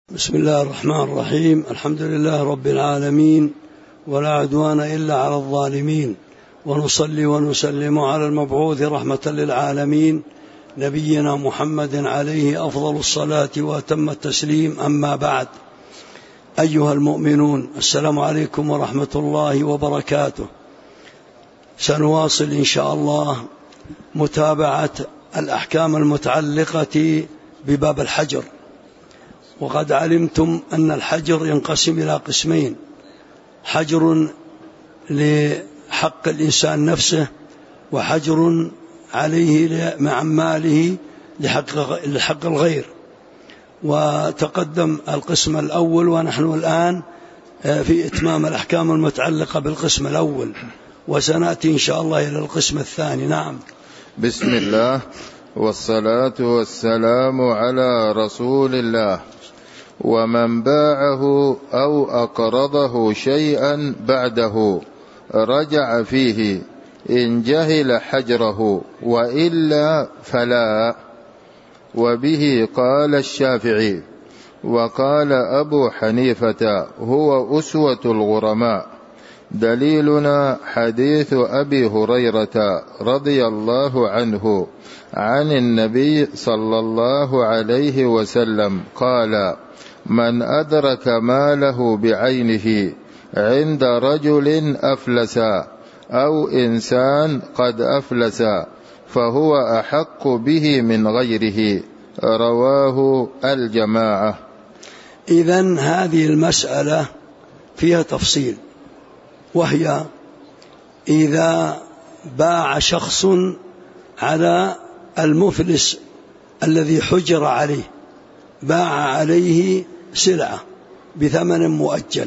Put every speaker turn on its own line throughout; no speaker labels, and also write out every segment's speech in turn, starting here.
بسم الله الرحمن الرحيم. الحمد لله رب العالمين، ولا عدوان إلا على الظالمين، ونصلي ونسلم على المبعوث رحمة للعالمين نبينا محمد عليه أفضل الصلاة وأتم التسليم. أما بعد، أيها المؤمنون، السلام عليكم ورحمة الله وبركاته. سنواصل إن شاء الله متابعة الأحكام المتعلقة بباب الحجر. وقد علمتم أن الحجر ينقسم إلى قسمين: حجر لحق الإنسان نفسه، وحجر عليه مع ماله لحق الغير. وتقدم القسم الأول، ونحن الآن في إتمام الأحكام المتعلقة بالقسم الأول، وسنأتي إن شاء الله إلى القسم الثاني. نعم.
بسم الله والصلاة والسلام على رسول الله. ومن باعه أو أقرضه شيئا بعده رجع فيه إن جهل حجره، وإلا فلا. وبه قال الشافعي، وقال أبو حنيفة هو أسوة الغرماء. دليلنا حديث أبي هريرة رضي الله عنه عن النبي صلى الله عليه وسلم قال: من أدرك ماله بعينه عند رجل أفلس أو إنسان قد أفلس فهو أحق به من غيره. رواه الجماعة.
إذن هذه المسألة فيها تفصيل، وهي إذا باع شخص على المفلس الذي حجر عليه، باع عليه سلعة بثمن مؤجل،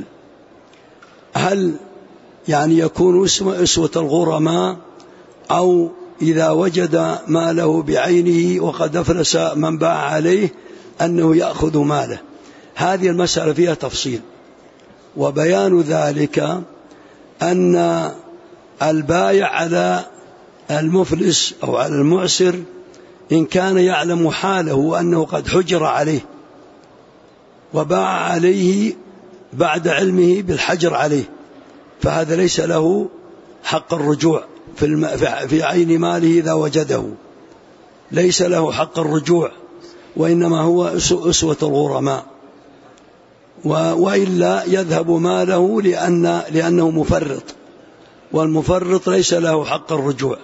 هل يكون أسوة الغرماء، أو إذا وجد ماله بعينه وقد أفلس من باع عليه أنه يأخذ ماله؟ هذه المسألة فيها تفصيل. وبيان ذلك أن البايع على المفلس أو على المعسر إن كان يعلم حاله أنه قد حجر عليه وباع عليه بعد علمه بالحجر عليه، فهذا ليس له حق الرجوع في عين ماله إذا وجده، ليس له حق الرجوع، وإنما هو أسوة الغرماء، وإلا يذهب ماله لأنه مفرط، والمفرط ليس له حق الرجوع.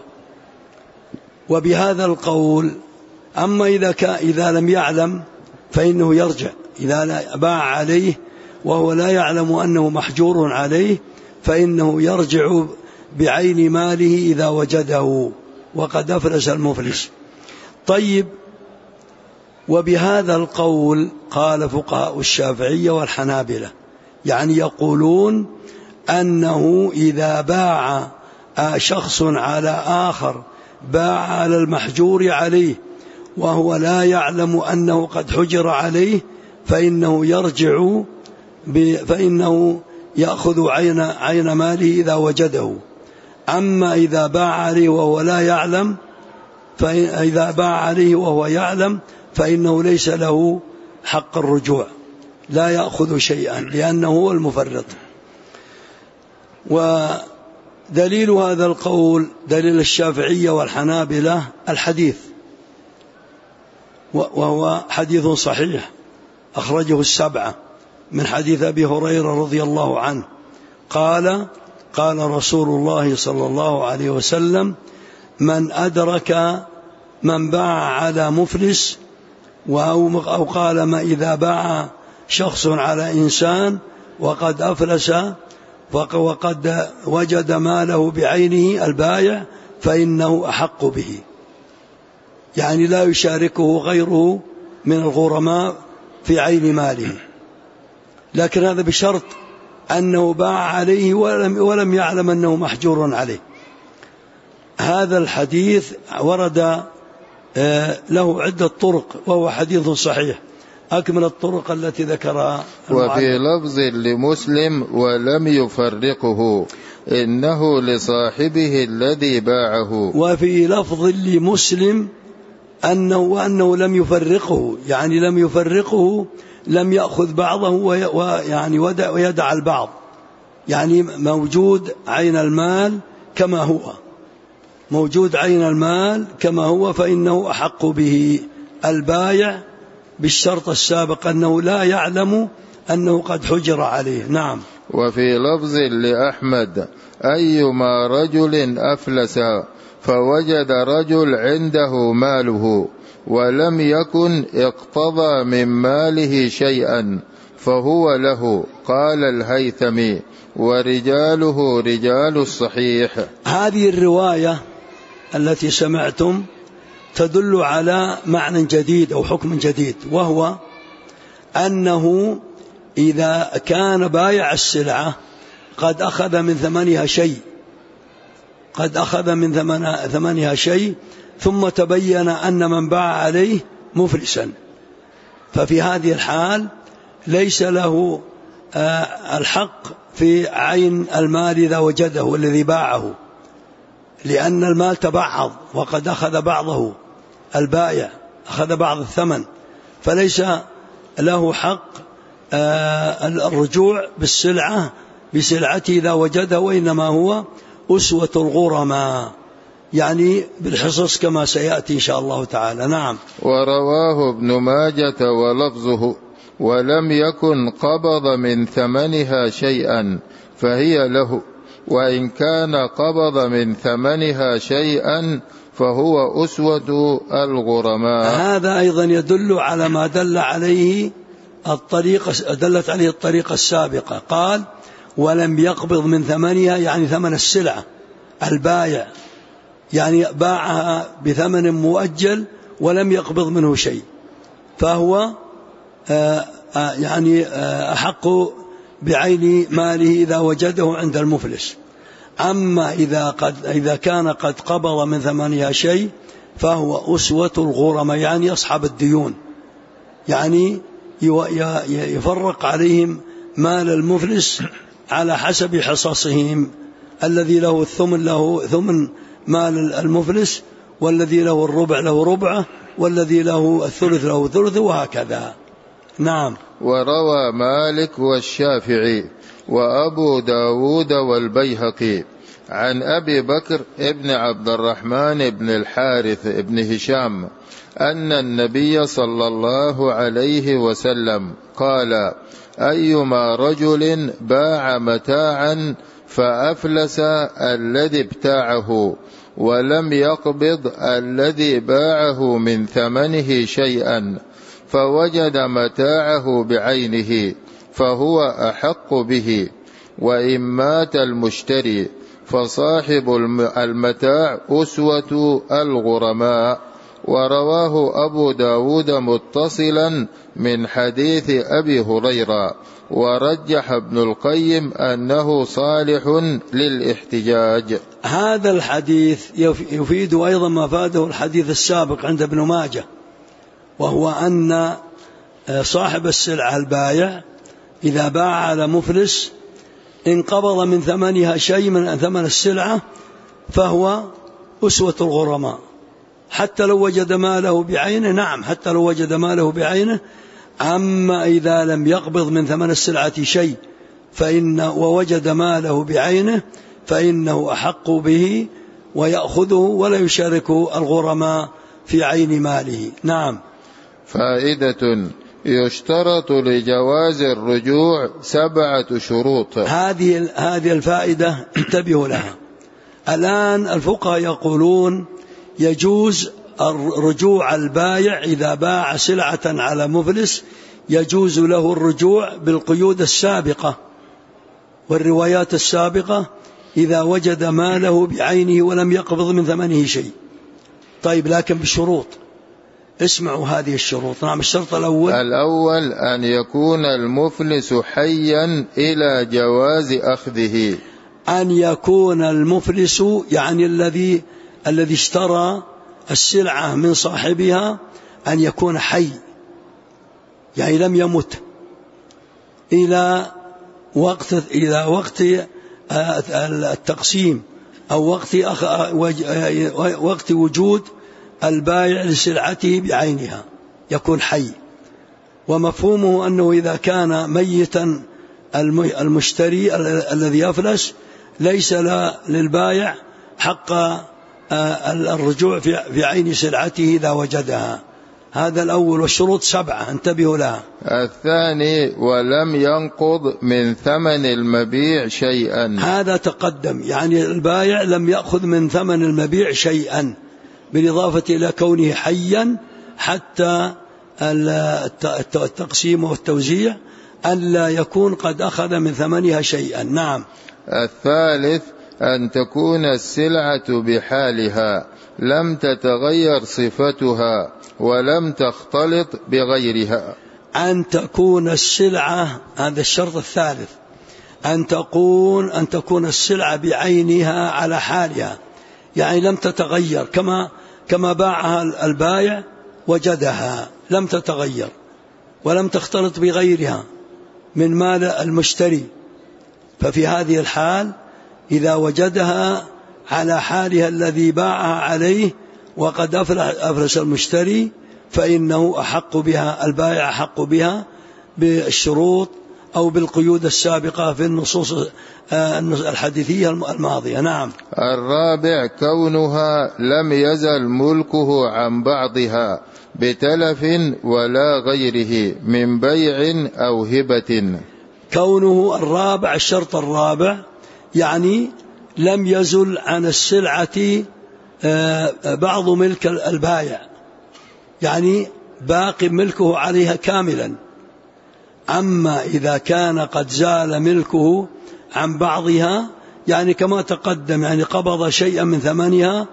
وبهذا القول، أما إذا لم يعلم فإنه يرجع. إذا باع عليه وهو لا يعلم أنه محجور عليه فإنه يرجع بعين ماله إذا وجده وقد أفلس المفلس. طيب، وبهذا القول قال فقهاء الشافعية والحنابلة، يقولون أنه إذا باع شخص على آخر، باع على المحجور عليه وهو لا يعلم أنه قد حجر عليه، فإنه يأخذ عين ماله إذا وجده. أما إذا باع عليه وهو لا يعلم، فإذا باع عليه وهو يعلم فإنه ليس له حق الرجوع، لا يأخذ شيئا لأنه هو المفرط. ودليل هذا القول، دليل الشافعية والحنابلة، الحديث، وهو حديث صحيح أخرجه السبعة من حديث أبي هريرة رضي الله عنه قال: قال رسول الله صلى الله عليه وسلم: من أدرك من باع على مفلس، أو قال: ما إذا باع شخص على إنسان وقد أفلس وقد وجد ماله بعينه البائع فإنه أحق به، لا يشاركه غيره من الغرماء في عين ماله، لكن هذا بشرط أنه باع عليه ولم يعلم أنه محجور عليه. هذا الحديث ورد له عدة طرق، وهو حديث صحيح. أكمل الطرق التي ذكرها.
وفي لفظ لمسلم: ولم يفرقه، إنه لصاحبه الذي باعه.
وفي لفظ لمسلم أنه لم يفرقه، لم يفرقه لم يأخذ بعضه ويعني ويدع البعض، يعني موجود عين المال كما هو، موجود عين المال كما هو، فإنه أحق به البايع بالشرط السابق أنه لا يعلم أنه قد حجر عليه. نعم.
وفي لفظ لأحمد: أيما رجل أفلس فوجد رجل عنده ماله ولم يكن اقتضى من ماله شيئا فهو له. قال الهيثمي: ورجاله رجال الصحيح.
هذه الرواية التي سمعتم تدل على معنى جديد أو حكم جديد، وهو أنه إذا كان بايع السلعة قد أخذ من ثمنها شيء، قد أخذ من ثمنها شيء، ثم تبين أن من باع عليه مفلسا، ففي هذه الحال ليس له الحق في عين المال إذا وجده الذي باعه، لأن المال تبعض وقد أخذ بعضه، البائع أخذ بعض الثمن، فليس له حق الرجوع بسلعته إذا وجده، وإنما هو أسوة الغرماء، يعني بالحصص كما سيأتي إن شاء الله تعالى. نعم.
ورواه ابن ماجة ولفظه: ولم يكن قبض من ثمنها شيئا فهي له، وإن كان قبض من ثمنها شيئا فهو أسوة الغرماء.
هذا أيضا يدل على ما دلت عليه الطريقة السابقة. قال: ولم يقبض من ثمنها، يعني ثمن السلعة، البائع يعني باعها بثمن مؤجل ولم يقبض منه شيء، فهو يعني أحق بعين ماله إذا وجده عند المفلس. أما إذا كان قد قبض من ثمنها شيء فهو أسوة الغرماء، يعني أصحاب الديون، يعني يفرق عليهم مال المفلس على حسب حصصهم، الذي له الثمن له ثمن مال المفلس، والذي له الربع له ربعه، والذي له الثلث له ثلثه، وهكذا. نعم.
وروى مالك والشافعي وأبو داود والبيهقي عن أبي بكر ابن عبد الرحمن بن الحارث بن هشام أن النبي صلى الله عليه وسلم قال: أيما رجل باع متاعا فأفلس الذي ابتاعه ولم يقبض الذي باعه من ثمنه شيئا فوجد متاعه بعينه فهو أحق به، وإن مات المشتري فصاحب المتاع أسوة الغرماء. ورواه أبو داود متصلا من حديث أبي هريرة، ورجح ابن القيم أنه صالح للاحتجاج.
هذا الحديث يفيد أيضا ما فاده الحديث السابق عند ابن ماجه، وهو أن صاحب السلعة البائع إذا باع على مفلس إن قبض من ثمنها شيء من ثمن السلعة فهو أسوة الغرماء، حتى لو وجد ماله بعينه. نعم، حتى لو وجد ماله بعينه. أما إذا لم يقبض من ثمن السلعة شيء ووجد ماله بعينه فإنه أحق به ويأخذه ولا يشارك الغرماء في عين ماله. نعم.
فائدة: يشترط لجواز الرجوع 7 شروط.
هذه الفائدة انتبهوا لها. الآن الفقهاء يقولون يجوز رجوع البائع إذا باع سلعة على مفلس، يجوز له الرجوع بالقيود السابقة والروايات السابقة إذا وجد ماله بعينه ولم يقبض من ثمنه شيء. طيب، لكن بشروط. اسمعوا هذه الشروط. نعم. الشرط الأول
أن يكون المفلس حيا إلى جواز أخذه.
أن يكون المفلس يعني الذي اشترى السلعة من صاحبها أن يكون حي، يعني لم يمت إلى وقت التقسيم أو وقت وجود البائع لسلعته بعينها، يكون حي. ومفهومه أنه إذا كان ميتا المشتري الذي يفلس ليس للبائع حق الرجوع في عين سلعته إذا وجدها. هذا الأول، والشروط 7 انتبهوا لها.
الثاني ولم ينقض من ثمن المبيع شيئا. هذا
تقدم، يعني البائع لم يأخذ من ثمن المبيع شيئا، بالإضافة إلى كونه حيا حتى التقسيم والتوزيع أن لا يكون قد أخذ من ثمنها شيئا. نعم.
الثالث أن تكون السلعة بحالها لم تتغير صفتها ولم تختلط بغيرها.
أن تكون السلعة، هذا الشرط الثالث، أن تكون السلعة بعينها على حالها، يعني لم تتغير كما باعها البائع وجدها لم تتغير ولم تختلط بغيرها من مال المشتري. ففي هذه الحال إذا وجدها على حالها الذي باعها عليه وقد أفلس المشتري فإنه أحق بها، البائع أحق بها بالشروط أو بالقيود السابقة في النصوص الحديثية الماضية. نعم.
الرابع كونها لم يزل ملكه عن بعضها بتلف ولا غيره من بيع أو هبة.
كونه الرابع، الشرط الرابع يعني لم يزل عن السلعة بعض ملك البائع، يعني باقي ملكه عليها كاملا. أما إذا كان قد زال ملكه عن بعضها، يعني كما تقدم، يعني قبض شيئا من ثمنها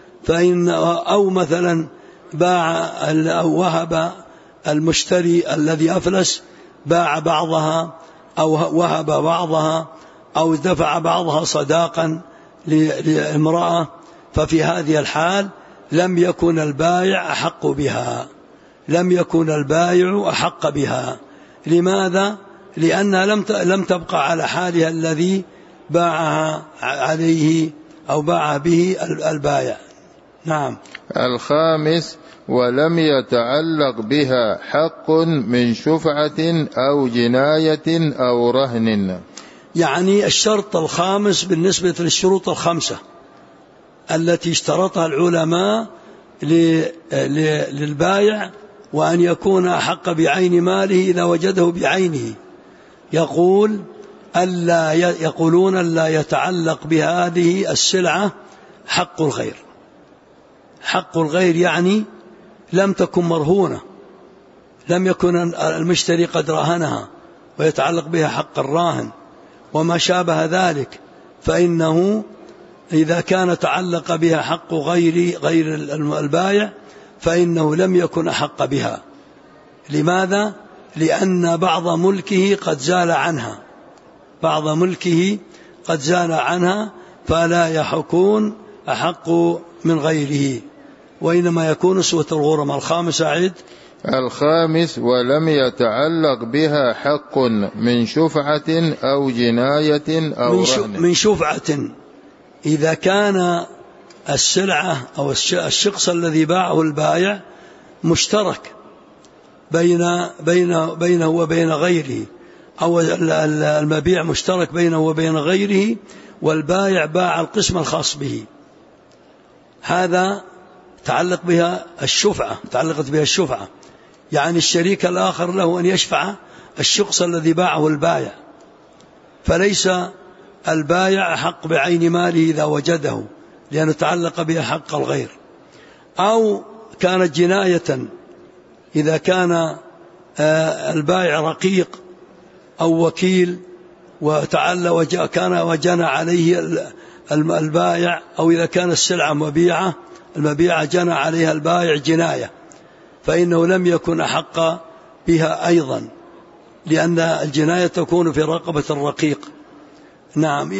أو مثلا باع أو وهب المشتري الذي أفلس باع بعضها أو وهب بعضها أو دفع بعضها صداقا لامرأة، ففي هذه الحال لم يكن البائع أحق بها، لم يكن البائع أحق بها. لماذا؟ لأنها لم تبقى على حالها الذي باعها عليه أو باع به البائع. نعم.
الخامس ولم يتعلق بها حق من شفعة أو جناية أو رهن.
يعني الشرط الخامس بالنسبة للشروط الخمسة التي اشترطها العلماء للبائع، وأن يكون أحق بعين ماله إذا وجده بعينه، يقولون ألا يتعلق بهذه السلعة حق الغير. حق الغير يعني لم تكن مرهونة، لم يكن المشتري قد راهنها ويتعلق بها حق الراهن وما شابه ذلك، فإنه إذا كان تعلق بها حق غير البائع فإنه لم يكن أحق بها. لماذا؟ لأن بعض ملكه قد زال عنها، بعض ملكه قد زال عنها، فلا يكون أحق من غيره، وإنما يكون أسوة الغرم. الخامس أعد.
الخامس ولم يتعلق بها حق من شفعة أو جناية أو رهن. من
شفعة، إذا كان السلعة أو الشخص الذي باعه البائع مشترك بينه وبين غيره، أو المبيع مشترك بينه وبين غيره، والبائع باع القسم الخاص به، هذا تعلقت بها الشفعة، يعني الشريك الآخر له أن يشفع الشخص الذي باعه البائع، فليس البائع حق بعين ماله إذا وجده، لأنه تعلق بها حق الغير. أو كانت جناية، إذا كان البائع رقيق أو وكيل وجنى عليه البائع، أو إذا كان السلعة المبيعة جنى عليها البائع جناية، فإنه لم يكن أحق بها أيضا، لأن الجناية تكون في رقبة الرقيق. نعم.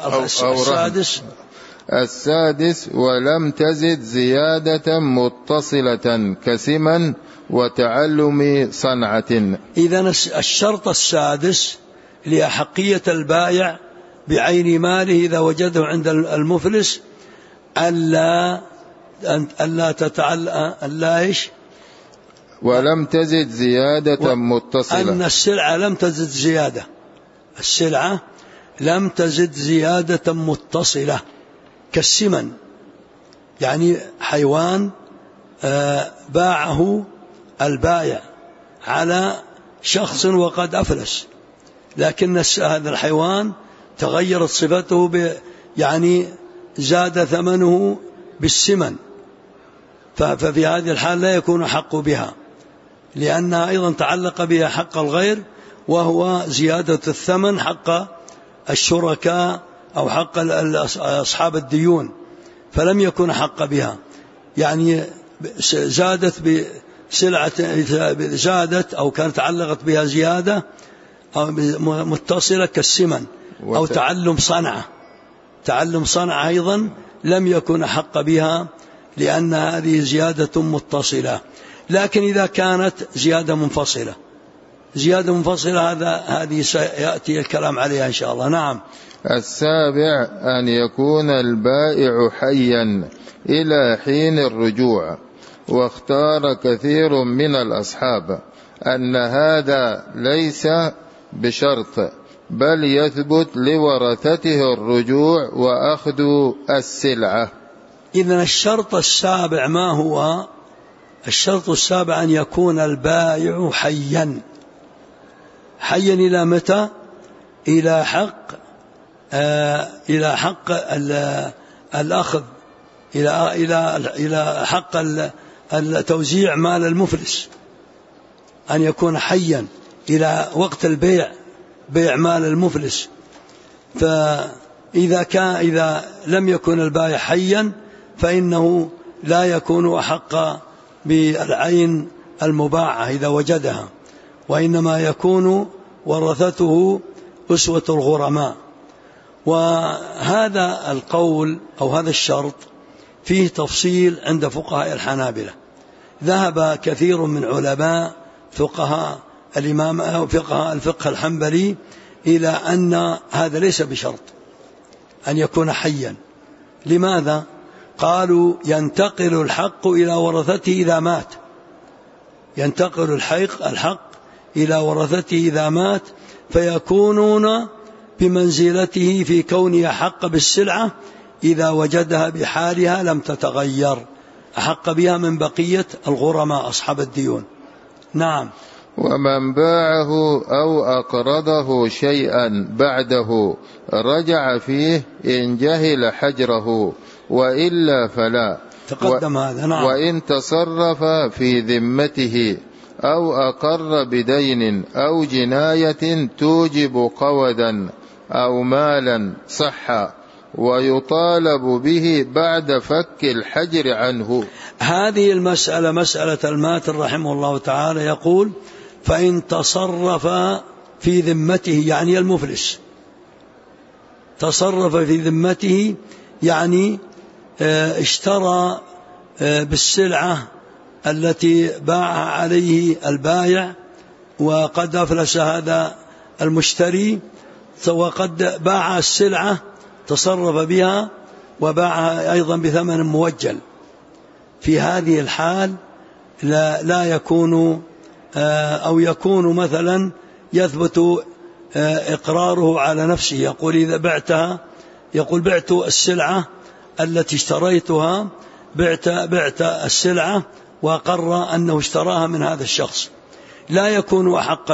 السادس ولم تزد زيادة متصلة كسما وتعلم صنعة.
إذن الشرط السادس لأحقية البائع بعين ماله إذا وجده عند المفلس ألا
ولم تزد زيادة متصلة،
أن السلعة لم تزد زيادة، السلعة لم تزد زيادة متصلة كالسمن، يعني حيوان باعه البائع على شخص وقد أفلس، لكن هذا الحيوان تغيرت صفته يعني زاد ثمنه بالسمن، ففي هذه الحال لا يكون حق بها، لأنها أيضا تعلق بها حق الغير، وهو زيادة الثمن حق الشركاء أو حق أصحاب الديون، فلم يكن حق بها. يعني زادت بسلعة، زادت أو كانت تعلقت بها زيادة أو متصلة كالسمن، أو تعلم صنعة أيضا لم يكن حق بها، لأن هذه زيادة متصلة. لكن إذا كانت زيادة منفصلة هذه سيأتي الكلام عليها إن شاء الله. نعم.
السابع أن يكون البائع حيا إلى حين الرجوع. واختار كثير من الأصحاب أن هذا ليس بشرط، بل يثبت لورثته الرجوع وأخذ السلعة.
إذن الشرط السابع ما هو؟ الشرط السابع أن يكون البائع حيا إلى متى؟ إلى حق الأخذ، إلى حق التوزيع مال المفلس، أن يكون حيا إلى وقت البيع، بيع مال المفلس. إذا لم يكن البائع حيا فإنه لا يكون أحق بالعين المباعة إذا وجدها، وإنما يكون ورثته أسوة الغرماء. وهذا القول أو هذا الشرط فيه تفصيل عند فقهاء الحنابلة. ذهب كثير من علماء فقهاء الفقه الحنبلي إلى أن هذا ليس بشرط أن يكون حيا. لماذا؟ قالوا ينتقل الحق إلى ورثته إذا مات، ينتقل الحق إلى ورثته إذا مات، فيكونون بمنزلته في كونه حق بالسلعة إذا وجدها بحالها لم تتغير، أحق بها من بقية الغرماء أصحاب الديون. نعم.
ومن باعه أو أقرضه شيئا بعده رجع فيه إن جهل حجره، وإلا فلا.
تقدم هذا. نعم.
وإن تصرف في ذمته أو أقر بدين أو جناية توجب قودا أو مالا صح، ويطالب به بعد فك الحجر عنه.
هذه المسألة مسألة الماتر رحمه الله تعالى، يقول فإن تصرف في ذمته، يعني المفلس تصرف في ذمته، يعني اشترى بالسلعة التي باعها عليه البائع، وقد أفلس هذا المشتري، وقد باع السلعة تصرف بها وباعها أيضا بثمن موجل. في هذه الحال لا يكون أو يكون مثلا يثبت إقراره على نفسه، يقول إذا بعتها، يقول بعت السلعة التي اشتريتها، بعت السلعة وأقر أنه اشتراها من هذا الشخص، لا يكون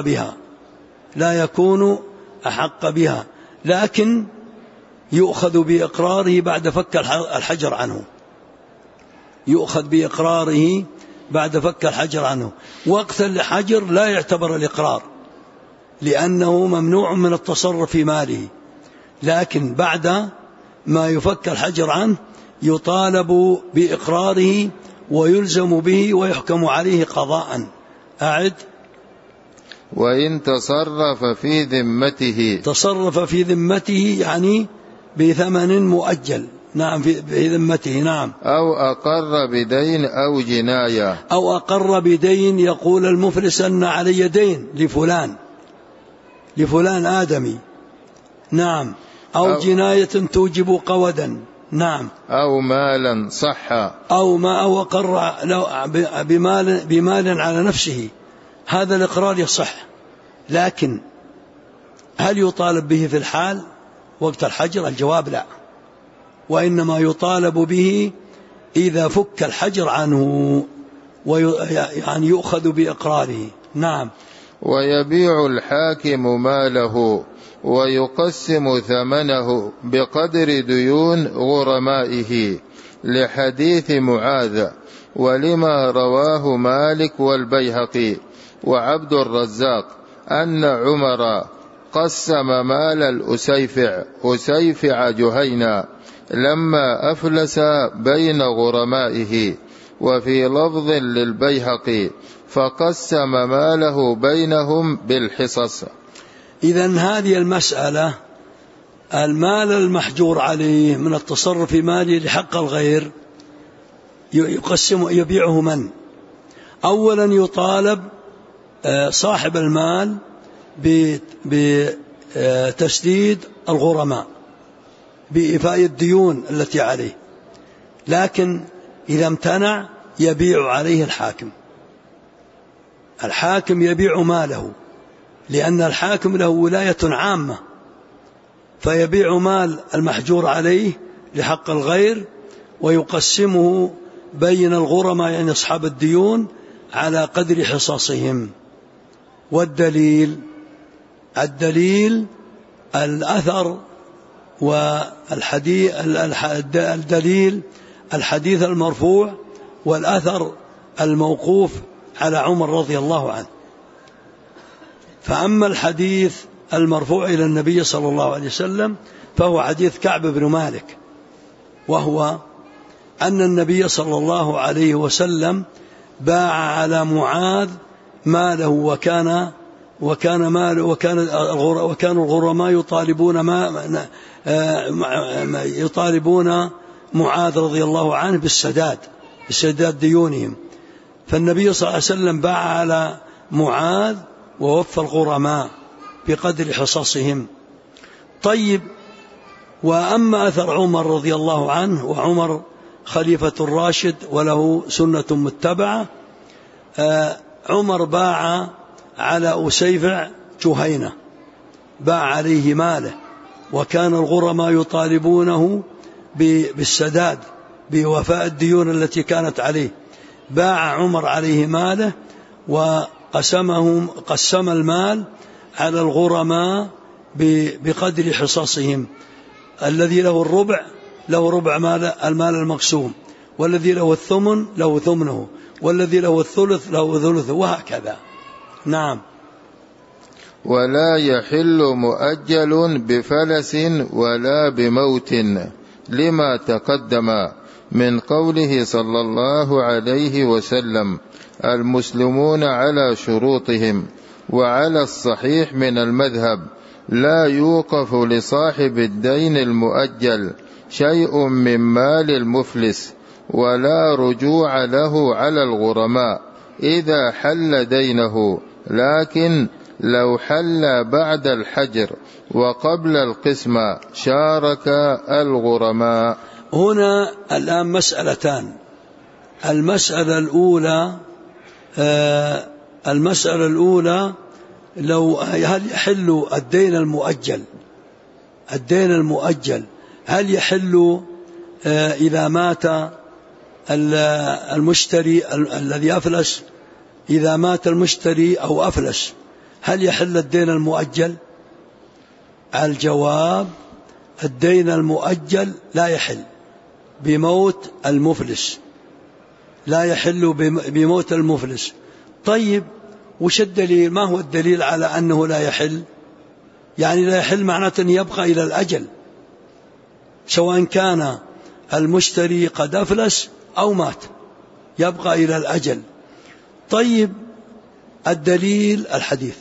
أحق بها، لكن يؤخذ بإقراره بعد فك الحجر عنه، يؤخذ بإقراره بعد فك الحجر عنه. وقت الحجر لا يعتبر الإقرار، لأنه ممنوع من التصرف في ماله، لكن بعد ما يفك الحجر عنه يطالب بإقراره ويلزم به ويحكم عليه قضاء. أعد.
وإن تصرف في ذمته
يعني بثمن مؤجل. نعم، في ذمته. نعم.
أو أقر بدين أو جناية،
أو أقر بدين، يقول المفلس أن علي دين لفلان آدمي. نعم. أو جناية توجب قودا. نعم،
أو مالا صح،
أو أقر بمال على نفسه، هذا الإقرار يصح، لكن هل يطالب به في الحال وقت الحجر؟ الجواب لا، وإنما يطالب به إذا فك الحجر عنه، يعني يؤخذ بإقراره. نعم.
ويبيع الحاكم ماله ويقسم ثمنه بقدر ديون غرمائه، لحديث معاذ، ولما رواه مالك والبيهقي وعبد الرزاق أن عمر قسم مال أسيفع جهينة لما أفلس بين غرمائه، وفي لفظ للبيهقي فقسم ماله بينهم بالحصص.
إذن هذه المسألة، المال المحجور عليه من التصرف في ماله لحق الغير يبيعه من؟ أولا يطالب صاحب المال بتسديد الغرماء، بإيفاء الديون التي عليه، لكن إذا امتنع يبيع عليه الحاكم يبيع ماله، لأن الحاكم له ولاية عامة، فيبيع مال المحجور عليه لحق الغير ويقسمه بين الغرماء، يعني أصحاب الديون، على قدر حصصهم. والدليل الأثر والحديث، الدليل الحديث المرفوع والأثر الموقوف على عمر رضي الله عنه. فأما الحديث المرفوع إلى النبي صلى الله عليه وسلم فهو حديث كعب بن مالك، وهو أن النبي صلى الله عليه وسلم باع على معاذ ماله، وكان الغرماء يطالبون معاذ رضي الله عنه بسداد ديونهم، فالنبي صلى الله عليه وسلم باع على معاذ ووفى الغرماء بقدر حصصهم. طيب، وأما أثر عمر رضي الله عنه، وعمر خليفة الراشد وله سنة متبعة، عمر باع على أسيفع جهينة، باع عليه ماله، وكان الغرماء يطالبونه بالسداد، بوفاء الديون التي كانت عليه، باع عمر عليه ماله وقسم المال على الغرماء بقدر حصصهم، الذي له الربع له ربع المال المقسوم، والذي له الثمن له ثمنه، والذي له الثلث له ثلثه، وهكذا. نعم.
ولا يحل مؤجل بفلس ولا بموت، لما تقدم من قوله صلى الله عليه وسلم: المسلمون على شروطهم. وعلى الصحيح من المذهب لا يوقف لصاحب الدين المؤجل شيء من مال المفلس، ولا رجوع له على الغرماء إذا حل دينه، لكن لو حل بعد الحجر وقبل القسمة شارك الغرماء.
هنا الآن مسألتان. المسألة الأولى لو هل يحل الدين المؤجل هل يحل إذا مات المشتري الذي أفلس، إذا مات المشتري أو أفلس هل يحل الدين المؤجل؟ الجواب: الدين المؤجل لا يحل بموت المفلس، لا يحل بموت المفلس. طيب، وش الدليل؟ ما هو الدليل على أنه لا يحل؟ يعني لا يحل معناته أن يبقى إلى الأجل، سواء كان المشتري قد أفلس أو مات، يبقى إلى الأجل. طيب، الدليل الحديث،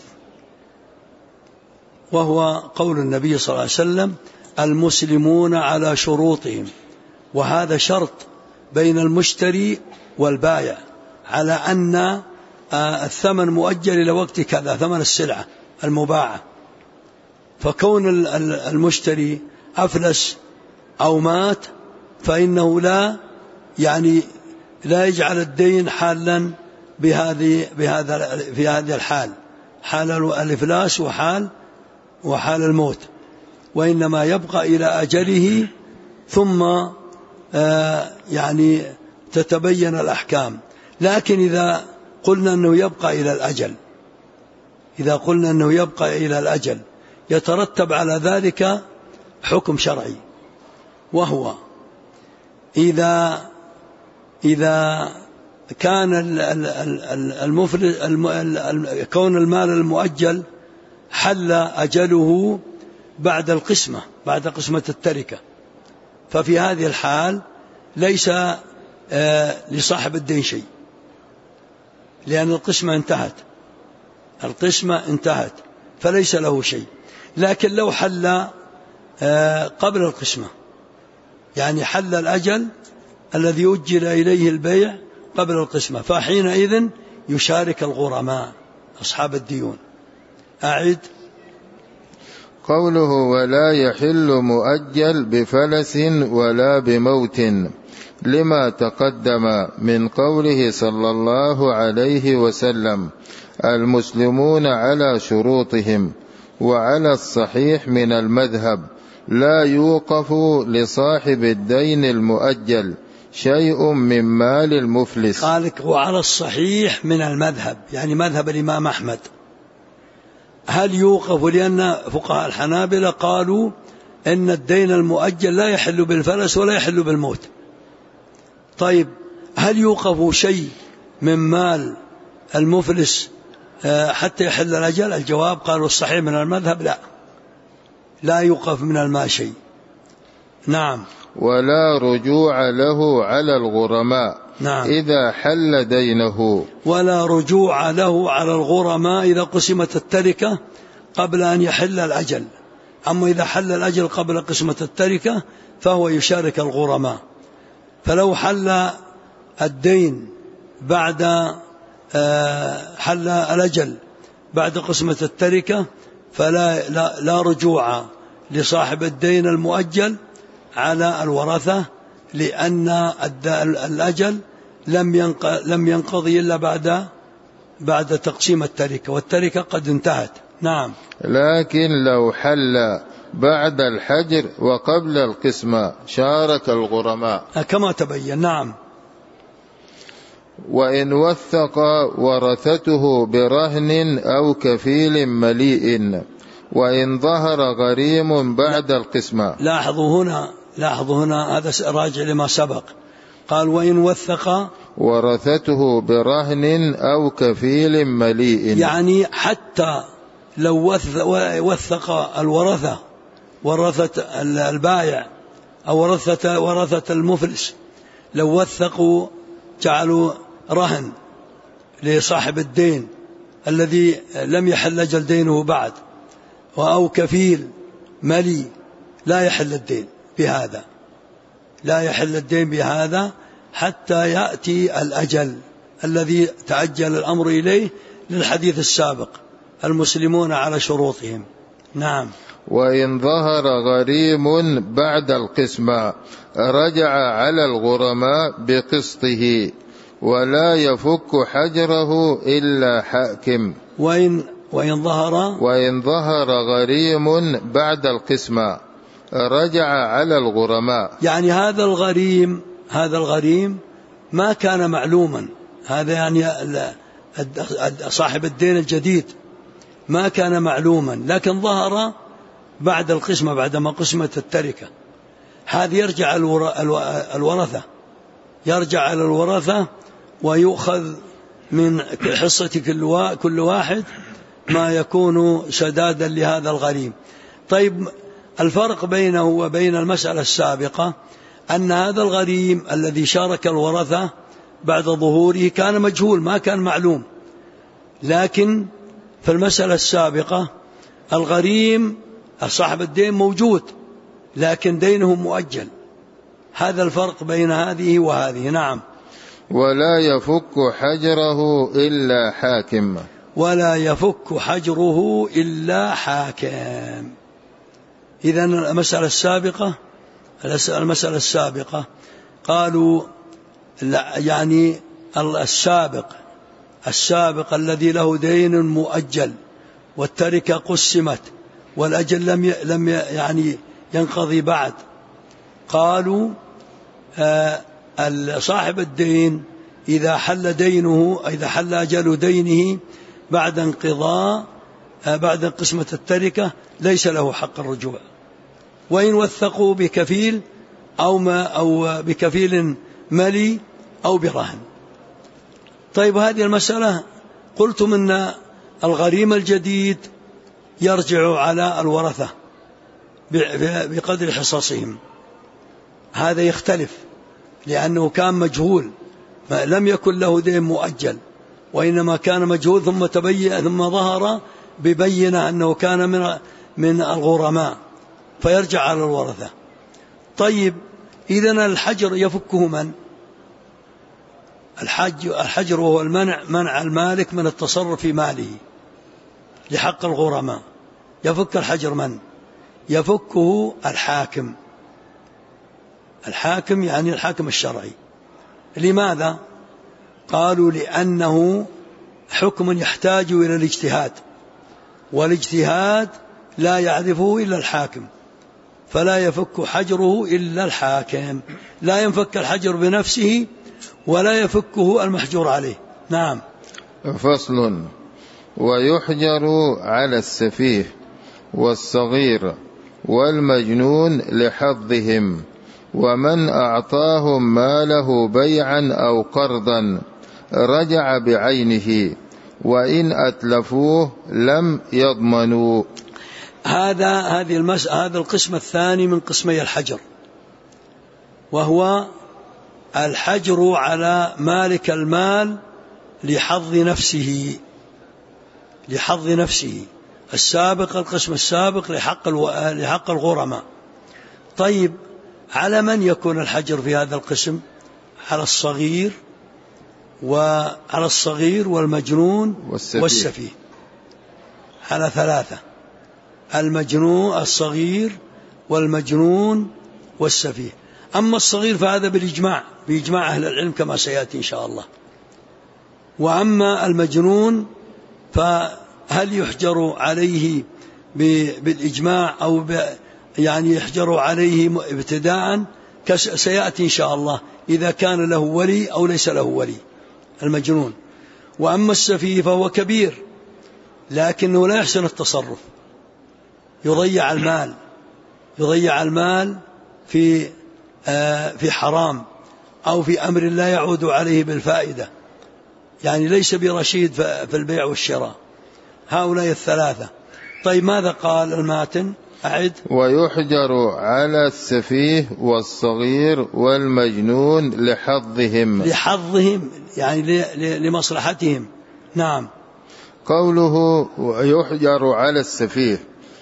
وهو قول النبي صلى الله عليه وسلم: المسلمون على شروطهم، وهذا شرط بين المشتري والبائع على أن الثمن مؤجل إلى وقت كذا، ثمن السلعة المباعة. فكون المشتري أفلس أو مات فإنه لا يجعل الدين حالا في هذه الحال، حال الإفلاس وحال الموت، وإنما يبقى إلى أجله ثم تتبين الأحكام. لكن إذا قلنا أنه يبقى إلى الأجل يترتب على ذلك حكم شرعي، وهو إذا كان كون المال المؤجل حل أجله بعد قسمة التركة، ففي هذه الحال ليس لصاحب الدين شيء، لأن القسمة انتهت فليس له شيء. لكن لو حل قبل القسمة، يعني حل الأجل الذي أجل إليه البيع قبل القسمة، فحينئذ يشارك الغرماء أصحاب الديون. أعد
قوله: ولا يحل مؤجل بفلس ولا بموت، لما تقدم من قوله صلى الله عليه وسلم: المسلمون على شروطهم. وعلى الصحيح من المذهب لا يوقف لصاحب الدين المؤجل شيء من مال المفلس.
قالك وعلى الصحيح من المذهب، يعني مذهب الإمام أحمد. هل يوقف؟ لأن فقهاء الحنابلة قالوا إن الدين المؤجل لا يحل بالفلس ولا يحل بالموت. طيب هل يوقف شيء من مال المفلس حتى يحل الأجل؟ الجواب قالوا الصحيح من المذهب لا يوقف من المال شيء. نعم.
ولا رجوع له على الغرماء.
نعم.
إذا حل دينه.
ولا رجوع له على الغرماء إذا قسمت التركة قبل أن يحل الأجل. أما إذا حل الأجل قبل قسمة التركة فهو يشارك الغرماء. فلو حل الدين بعد حل الأجل بعد قسمة التركة فلا رجوع لصاحب الدين المؤجل على الورثة، لأن الأجل لم ينقضي إلا بعد تقسيم التركة، والتركة قد انتهت. نعم.
لكن لو حل بعد الحجر وقبل القسمة شارك الغرماء
كما تبين. نعم.
وإن وثق ورثته برهن أو كفيل مليء، وإن ظهر غريم بعد القسمة.
لاحظوا هنا هذا راجع لما سبق. قال وإن وثق
ورثته برهن أو كفيل مليء،
يعني حتى لو وثق ورثة البائع أو ورثة المفلس، لو وثقوا جعلوا رهن لصاحب الدين الذي لم يحل أجل دينه بعد، أو كفيل ملي، لا يحل الدين بهذا حتى يأتي الأجل الذي تعجل الأمر إليه، للحديث السابق: المسلمون على شروطهم. نعم.
وإن ظهر غريم بعد القسمة رجع على الغرماء بقسطه، ولا يفك حجره إلا حاكم.
وإن
ظهر غريم بعد القسمة رجع على الغرماء،
يعني هذا الغريم ما كان معلوما، هذا يعني صاحب الدين الجديد ما كان معلوما، لكن ظهر بعد القسمة، بعدما قسمت التركة. هذا يرجع على الورثة ويؤخذ من حصة كل واحد ما يكون سدادا لهذا الغريم. طيب الفرق بينه وبين المسألة السابقة أن هذا الغريم الذي شارك الورثة بعد ظهوره كان مجهول، ما كان معلوم، لكن في المسألة السابقة الغريم صاحب الدين موجود لكن دينه مؤجل. هذا الفرق بين هذه وهذه. نعم.
ولا يفك حجره إلا حاكم.
ولا يفك حجره إلا حاكم. إذن المسألة السابقة المسألة السابقة قالوا يعني السابق الذي له دين مؤجل والتركة قسمت والأجل لم يعني ينقضي بعد، قالوا صاحب الدين إذا حل أجل دينه بعد قسمة التركة ليس له حق الرجوع، وإن وثقوا بكفيل أو بكفيل ملي أو برهن. طيب هذه المسألة قلتم أن الغريم الجديد يرجع على الورثة بقدر حصصهم، هذا يختلف لأنه كان مجهول، لم يكن له دين مؤجل، وإنما كان مجهول ثم ظهر ببينة أنه كان من الغرماء فيرجع على الورثة. طيب إذن الحجر يفكه من؟ الحجر وهو منع المالك من التصرف في ماله لحق الغرماء. يفك الحجر من؟ يفكه الحاكم يعني الحاكم الشرعي. لماذا؟ قالوا لأنه حكم يحتاج إلى الاجتهاد، والاجتهاد لا يعرفه إلا الحاكم، فلا يفك حجره إلا الحاكم، لا ينفك الحجر بنفسه ولا يفكه المحجور عليه. نعم.
فصل: ويحجر على السفيه والصغير والمجنون لحظهم، ومن أعطاهم ماله بيعا أو قرضا رجع بعينه، وإن أتلفوه لم يضمنوا.
هذا القسم الثاني من قسمي الحجر، وهو الحجر على مالك المال لحظ نفسه. القسم السابق لحق الغرماء. طيب على من يكون الحجر في هذا القسم؟ على الصغير والمجنون والسفيه، على ثلاثة: الصغير والمجنون والسفيه. أما الصغير فهذا بإجماع أهل العلم كما سيأتي إن شاء الله. وأما المجنون فهل يحجر عليه بالإجماع أو يعني يحجر عليه ابتداء سيأتي إن شاء الله إذا كان له ولي أو ليس له ولي المجنون. وأما السفيه فهو كبير لكنه لا يحسن التصرف، يضيع المال في حرام أو في أمر لا يعود عليه بالفائدة، يعني ليس برشيد في البيع والشراء. هؤلاء الثلاثة. طيب ماذا قال الماتن؟ أعد:
ويحجر على السفيه والصغير والمجنون لحظهم
يعني لمصلحتهم. نعم.
قوله ويحجر على السفيه،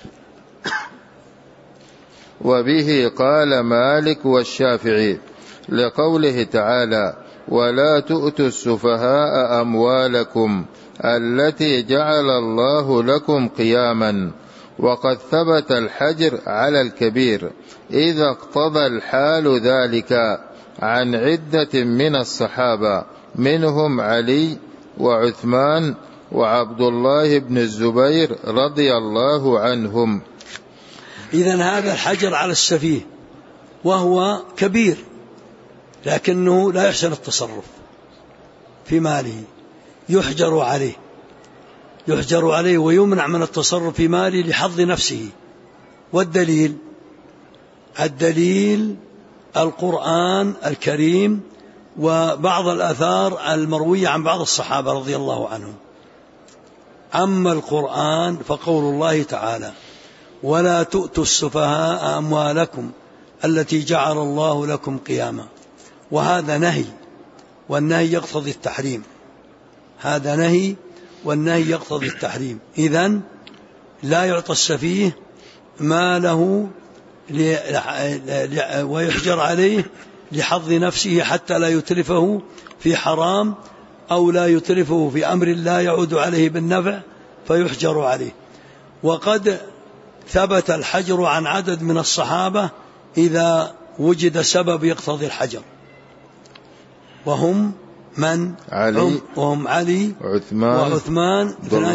وبه قال مالك والشافعي لقوله تعالى: ولا تؤتوا السفهاء أموالكم التي جعل الله لكم قياما. وقد ثبت الحجر على الكبير إذا اقتضى الحال ذلك عن عدة من الصحابة، منهم علي وعثمان وعبد الله بن الزبير رضي الله عنهم.
إذن هذا الحجر على السفيه وهو كبير لكنه لا يحسن التصرف في ماله، يحجر عليه ويمنع من التصرف في ماله لحظ نفسه. والدليل القرآن الكريم وبعض الآثار المروية عن بعض الصحابة رضي الله عنهم. أما القرآن فقول الله تعالى: ولا تؤتوا السفهاء أموالكم التي جعل الله لكم قياما. وهذا نهي، والنهي يقتضي التحريم. إذن لا يعطى السفيه ماله ويحجر عليه لحظ نفسه حتى لا يتلفه في حرام أو لا يتلفه في أمر لا يعود عليه بالنفع فيحجر عليه. وقد ثبت الحجر عن عدد من الصحابة إذا وجد سبب يقتضي الحجر، وهم من؟ وهم علي وعثمان،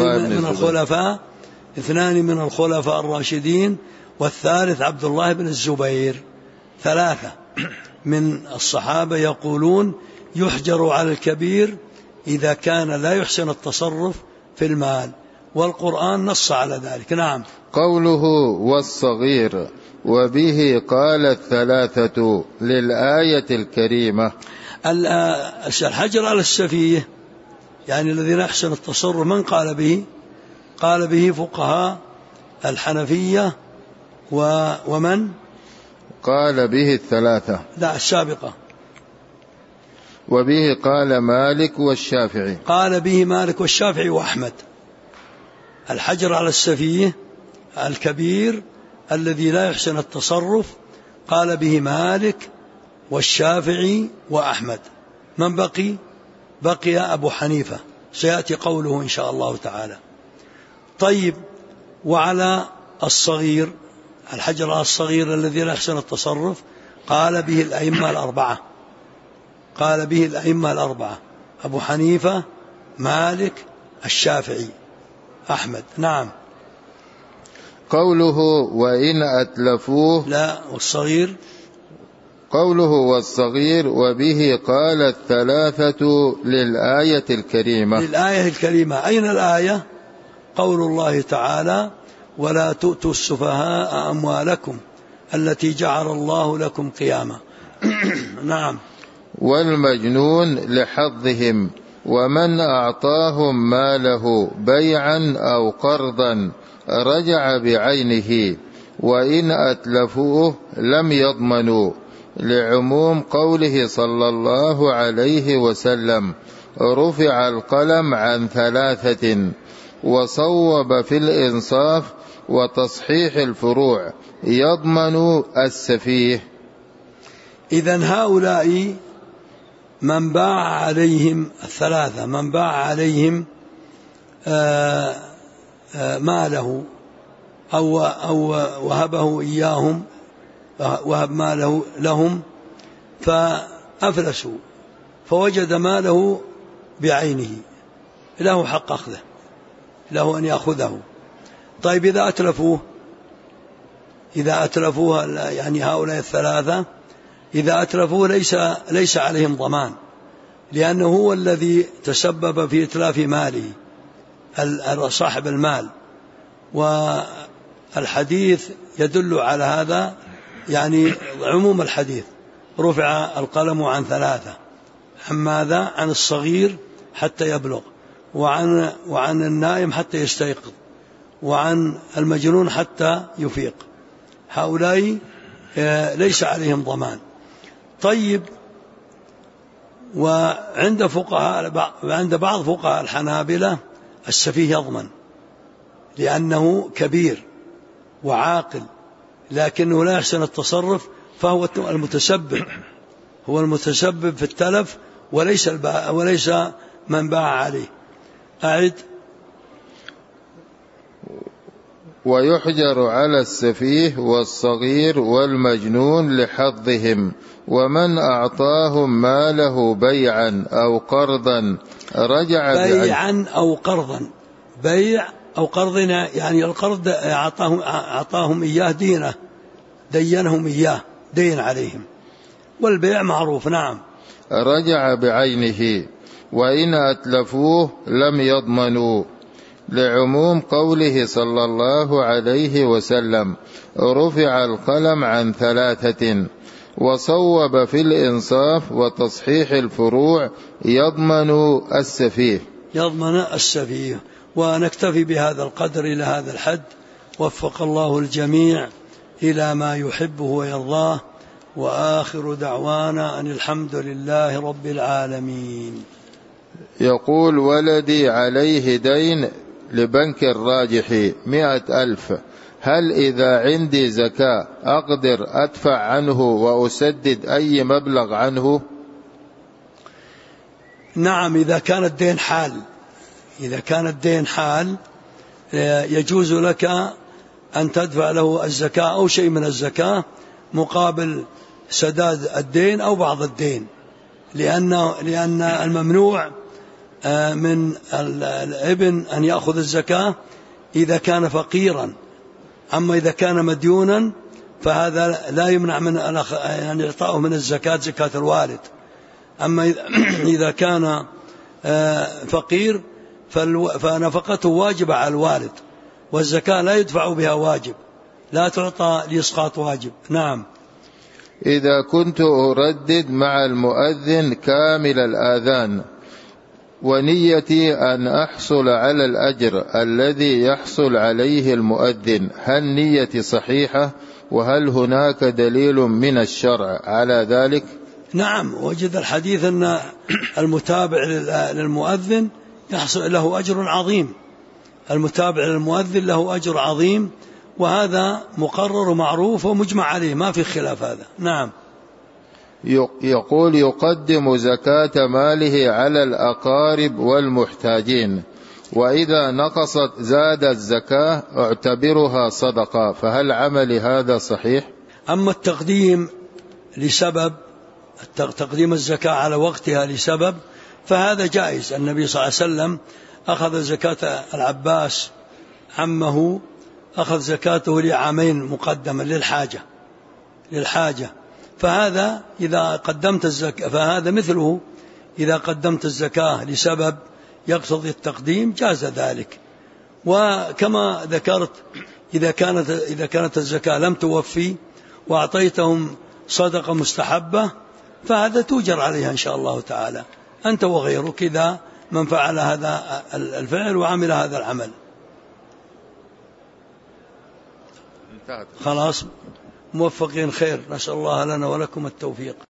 اثنان من الخلفاء الراشدين، والثالث عبد الله بن الزبير. 3 من الصحابة يقولون يحجر على الكبير إذا كان لا يحسن التصرف في المال، والقرآن نص على ذلك. نعم.
قوله والصغير وبه قال 3 للآية الكريمة.
الحجر على السفيه يعني الذي لا يحسن التصرف، من قال به؟ قال به فقهاء الحنفية ومن
قال به 3؟
لا، السابقة.
وبه قال مالك والشافعي.
قال به مالك والشافعي وأحمد. الحجر على السفيه الكبير الذي لا يحسن التصرف قال به مالك والشافعي وأحمد. من بقي؟ بقي أبو حنيفة، سيأتي قوله إن شاء الله تعالى. طيب، وعلى الصغير، الحجر على الصغير الذي لا يحسن التصرف قال به الأئمة الأربعة، قال به الأئمة الأربعة: أبو حنيفة، مالك، الشافعي، أحمد. نعم.
قوله وإن أتلفوه.
لا، والصغير.
قوله والصغير وبه قال 3 للآية الكريمة.
للآية الكريمة. أين الآية؟ قول الله تعالى: ولا تؤتوا السفهاء أموالكم التي جعل الله لكم قياما. نعم.
والمجنون لحظهم، ومن أعطاهم ماله بيعا أو قرضا رجع بعينه، وإن أتلفوه لم يضمنوا، لعموم قوله صلى الله عليه وسلم: رفع القلم عن 3، وصوب في الإنصاف وتصحيح الفروع يضمن السفيه.
إذن هؤلاء من باع عليهم 3، من باع عليهم ماله أو وهبه إياهم، وهب ماله لهم، فأفلسوا فوجد ماله بعينه، له حق أخذه، له أن يأخذه. طيب، إذا أتلفوه يعني هؤلاء 3 إذا أتلفوه ليس عليهم ضمان، لأنه هو الذي تسبب في إتلاف ماله، صاحب المال. والحديث يدل على هذا، يعني عموم الحديث: رفع القلم عن 3، عن ماذا؟ عن الصغير حتى يبلغ، وعن النائم حتى يستيقظ، وعن المجنون حتى يفيق. هؤلاء ليس عليهم ضمان. طيب، وعند بعض فقهاء الحنابلة السفيه يضمن، لأنه كبير وعاقل، لكنه لا يحسن التصرف، فهو المتسبب، هو المتسبب في التلف، وليس من باع عليه. أعد.
ويحجر على السفيه والصغير والمجنون لحظهم، ومن أعطاهم ماله بيعا أو قرضا رجع
بيعا أو قرضا. بيع أو قرض يعني القرض أعطاهم إياه دينه، دينهم إياه، دين عليهم، والبيع معروف. نعم.
رجع بعينه، وإن أتلفوه لم يضمنوا، لعموم قوله صلى الله عليه وسلم: رفع القلم عن 3، وصوب في الإنصاف وتصحيح الفروع يضمن السفيه.
يضمن السفيه. ونكتفي بهذا القدر إلى هذا الحد، وفق الله الجميع إلى ما يحبه ويرضاه، وآخر دعوانا أن الحمد لله رب العالمين.
يقول: ولدي عليه دين لبنك الراجح 100,000، هل إذا عندي زكاة أقدر أدفع عنه وأسدد أي مبلغ عنه؟
نعم، إذا كان الدين حال يجوز لك أن تدفع له الزكاة أو شيء من الزكاة مقابل سداد الدين أو بعض الدين، لأن الممنوع من الابن أن يأخذ الزكاة إذا كان فقيرا، أما إذا كان مديونا فهذا لا يمنع من أن يعطاه من الزكاة، زكاة الوالد. أما إذا كان فقير فنفقته واجبة على الوالد، والزكاة لا يدفع بها واجب، لا تعطى لإسقاط واجب. نعم.
إذا كنت أردد مع المؤذن كامل الآذان ونيتي أن أحصل على الأجر الذي يحصل عليه المؤذن، هل نيتي صحيحة؟ وهل هناك دليل من الشرع على ذلك؟
نعم، وجد الحديث أن المتابع للمؤذن يحصل له أجر عظيم، المتابع للمؤذن له أجر عظيم، وهذا مقرر ومعروف ومجمع عليه، ما في خلاف هذا. نعم.
يقول يقدم زكاة ماله على الأقارب والمحتاجين، وإذا نقصت زاد الزكاة اعتبرها صدقة، فهل عمل هذا صحيح؟
أما التقديم لسبب، تقديم الزكاة على وقتها لسبب، فهذا جائز. النبي صلى الله عليه وسلم أخذ زكاة العباس عمه، أخذ زكاته لعامين مقدما للحاجة، فهذا إذا قدمت الزكاة، فهذا مثله إذا قدمت الزكاة لسبب يقتضي التقديم جاز ذلك. وكما ذكرت إذا كانت الزكاة لم توفي وأعطيتهم صدقة مستحبة فهذا توجر عليها إن شاء الله تعالى، أنت وغيرك، إذا من فعل هذا الفعل وعمل هذا العمل. خلاص، موفقين خير، نسأل الله لنا ولكم التوفيق.